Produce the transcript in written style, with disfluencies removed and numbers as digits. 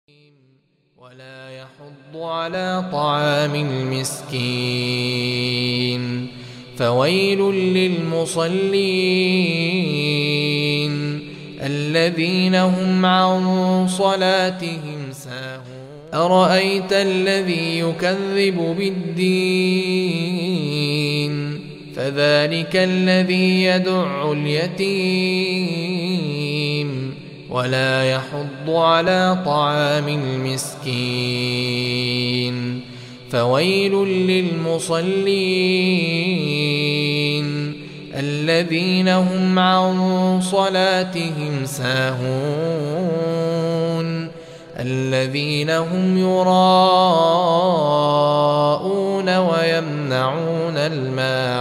ولا يحض على طعام المسكين فويل للمصلين الذين هم عن صلاتهم ساهون أرأيت الذي يكذب بالدين فذلك الذي يدع اليتيم ولا يحض على طعام المسكين فويل للمصلين الذين هم عن صلاتهم ساهون الذين هم يراءون ويمنعون الماعون